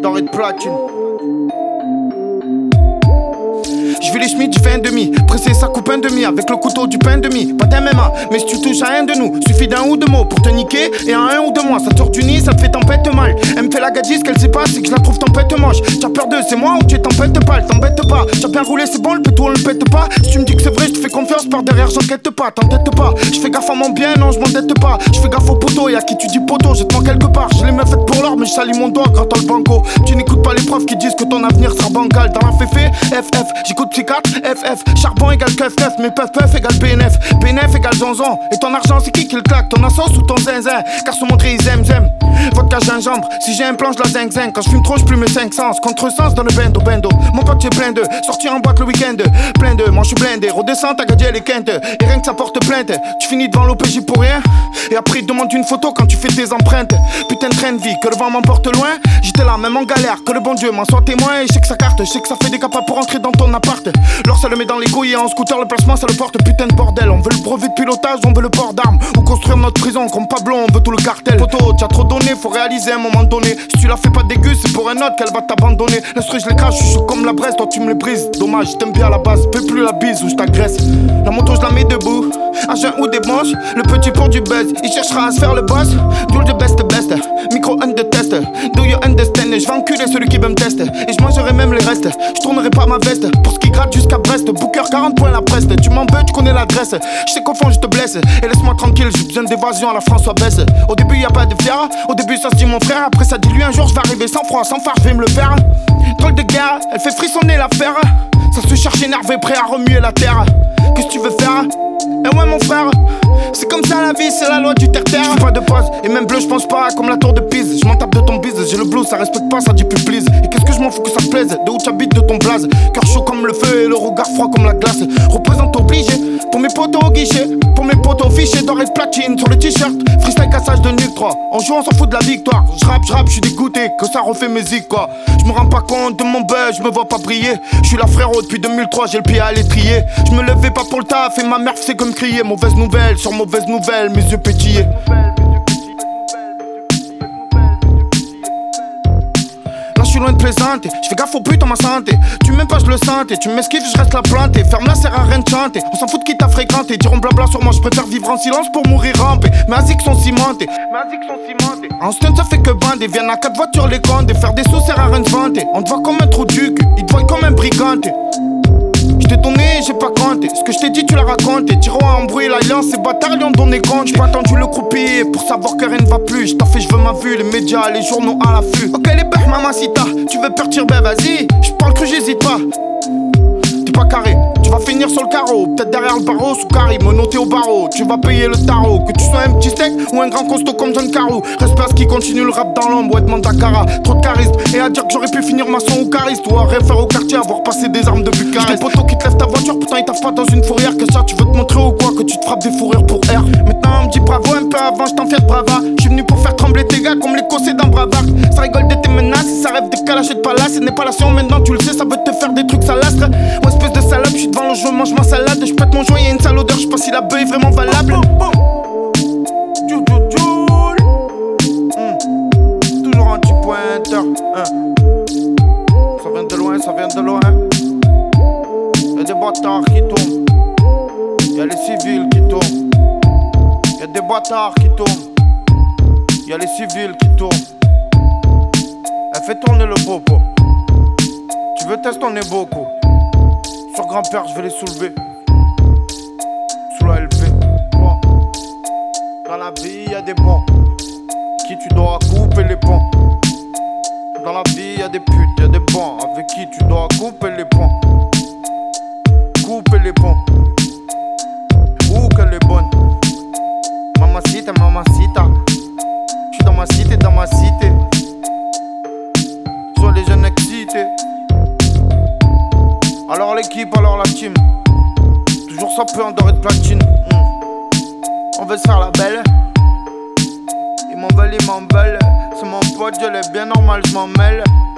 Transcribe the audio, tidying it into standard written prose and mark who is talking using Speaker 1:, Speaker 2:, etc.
Speaker 1: doré de platine. Je vis les schmitts, je fais un demi. Pressé, ça coupe un demi. Avec le couteau du pain demi. Pas d'MMA, mais si tu touches à un de nous, suffit d'un ou deux mots pour te niquer. Et en un ou deux mois, ça te sort du nid, ça te fait tempête mal. Elle me fait la gadis, ce qu'elle sait pas, c'est que je la trouve tempête moche. T'as peur d'eux, c'est moi ou tu es tempête pas, elle t'embête pas. T'as bien roulé, c'est bon, le péto, on le pète pas. Si tu me dis que c'est vrai, je te fais confiance, par derrière, j'enquête pas, t'entête pas. Je fais gaffe à mon bien, non, je m'endette pas. Je fais gaffe au poteau, et à qui tu dis poteau, je te mens quelque part. Je les mets faites pour l'or, mais je salis mon doigt quand t'as le banco. Tu n'écoutes pas les profs qui disent que ton avenir sera bancal. Dans la féfé, FF, j'écoute psychiatre, FF. Charbon égale keuf keuf, mais peuf peuf égale PNF. PNF égale zonzon. Et ton argent c'est qui le claque, ton assos ou ton zinzin? Car se montrer ils aiment, j'aime. Vodka gingembre, si j'ai un plan je la zing zing. Quand je fume trop je plus mes 5 sens. Contresens dans le bendo bendo. Mon pote c'est plein de, sorti en boîte le week-end. Plein de, moi je suis blindé, redescends ta gadielle et quinte. Et rien que ça porte plainte, tu finis devant l'OPJ pour rien. Et après il demande une photo quand tu fais tes empreintes. Putain de train de vie, que le vent m'emporte loin. J'étais là même en galère, que le bon Dieu m'en soit témoin. Et je sais que ça carte, je sais que ça fait des capas pour entrer dans ton appart. Lors ça le met dans les couilles et en scooter le placement ça le porte, putain de bordel. On veut le brevet de pilotage, on veut le port d'armes. Ou construire notre prison comme Pablo, on veut tout le cartel. Poto, t'as trop donné, faut réaliser à un moment donné. Si tu la fais pas dégueu, c'est pour un autre qu'elle va t'abandonner. L'instru je les crache, je suis chaud comme la Bresse, toi tu me les brises. Dommage, je t'aime bien à la base, fais plus la bise ou je t'agresse. La moto je la mets debout, à jeun ou des manches. Le petit pour du buzz, il cherchera à se faire le boss. Do the best, micro and the test. Do you understand? Je vais enculer celui qui veut me tester. Et je mangerai même les restes, je tournerai pas ma veste. Pour ce qui gratte jusqu'à Brest, Booker 40 points la preste. Tu m'en veux, tu connais l'adresse. Je sais qu'au fond je te blesse. Et laisse-moi tranquille, j'ai besoin d'évasion à la François Besse. Au début y a pas de fier, au début ça se dit mon frère. Après ça dit lui un jour je vais arriver sans froid, sans phare, je vais me le faire. Drôle de guerre, elle fait frissonner l'affaire. Ça se cherche énervé, prêt à remuer la terre. Qu'est-ce que tu veux faire? Eh ouais mon frère, c'est comme ça la vie, c'est la loi du terre-terre. Je fais pas de pause, et même bleu je pense pas comme la tour de Pise. Je m'en tape de ton bise, j'ai le blues, ça respecte pas, ça dit plus please. Et qu'est-ce que je m'en fous que ça te plaise, de où t'habites, de ton blaze. Cœur chaud comme le feu et le regard froid comme la glace. Représente obligé, pour mes potos au guichet. Pour mes potos fichés doré de platine sur le t-shirt. Freestyle cassage de nuque 3, en jouant on s'en fout de la victoire. Je rappe, je suis dégoûté, que ça refait mes zics quoi. Je me rends pas compte de mon buzz, je me vois pas briller. Je suis là frérot depuis 2003, j'ai le pied à l'étrier. Je me levais pas pour le taf et ma mère c'est comme crier. Mauvaise nouvelle sur mauvaise nouvelle, mes yeux pétillaient. Je suis loin de plaisanter, je fais gaffe au but en ma santé. Tu m'aimes pas, je le sentais, tu m'esquives, je reste la planté. Ferme la sert à rien de chanter, on s'en fout de qui t'a fréquenté. Diront blabla sur moi, je préfère vivre en silence pour mourir rampé. Mes asics sont cimentés, en stunt ça fait que bander. Viennent à 4 voitures les comptes, faire des sous sert à rien de vanter. On te voit comme un trou du cul, ils te voient comme un briganté. J't'ai donné, j'ai pas compté. Ce que je t'ai dit, tu l'as raconté. Tiro a embrouillé l'alliance, ces bâtards lui ont donné compte. J'ai pas attendu le croupier pour savoir que rien ne va plus. J't'en fais, j'veux ma vue, les médias, les journaux à l'affût. Ok, les bêtes, mamacita, tu veux partir, ben vas-y. J'parle que j'hésite pas. T'es pas carré, tu vas finir sur le carreau. Peut-être derrière le barreau, sous carré, me noter au barreau. Tu vas payer le tarot. Que tu sois un petit steak ou un grand costaud comme John Carreau. Respect à ce qui continue le rap dans l'ombre. Ouais, demande Dakara, trop de charisme. Et à dire que j'aurais pu finir maçon ou cariste. Ou à rien faire au quartier, avoir passé des armes de Bucarest. J'ai des potos qui te lèvent ta voiture, pourtant ils taffent pas dans une fourrière. Que ça, tu veux te montrer ou quoi? Que tu te frappes des fourrures pour R. Maintenant on me dit bravo un peu avant, j't'en fais de brava. J'suis venu pour faire trembler tes gars comme les cossés dans Bravard. Ça rigole de tes menaces, ça rêve de calacher de palace. Ce n'est pas la science maintenant, tu le sais, ça veut te faire des trucs salastres. Moi espèce de salope, j'suis devant le jeu, mange ma salade. J'pète mon joint, y'a une sale odeur, j'sais pas si la beuh est vraiment valable. Toujours un petit pointeur. Ça vient de loin, ça vient de loin. Y'a des bâtards qui tombent, y'a les civils qui tombent. Y'a des bâtards qui tombent, y'a les civils qui tournent. Elle fait tourner le bobo. Tu veux tester, on est beaucoup. Sur grand-père, je vais les soulever. Sous la LV. Bon. Dans la vie, y'a des bons. Qui tu dois couper les ponts. Dans la vie, y'a des putes, y'a des bons. Avec qui tu dois couper les ponts. Couper les ponts. Ouh, qu'elle est bonne. Mamacita, mamacita. J'suis dans ma cité, dans ma cité. Soit les jeunes excités. Alors l'équipe, alors la team. Toujours ça peut en doré de platine. On veut se faire la belle. Ils m'en veulent. C'est mon pote, je l'ai bien normal, je m'en mêle.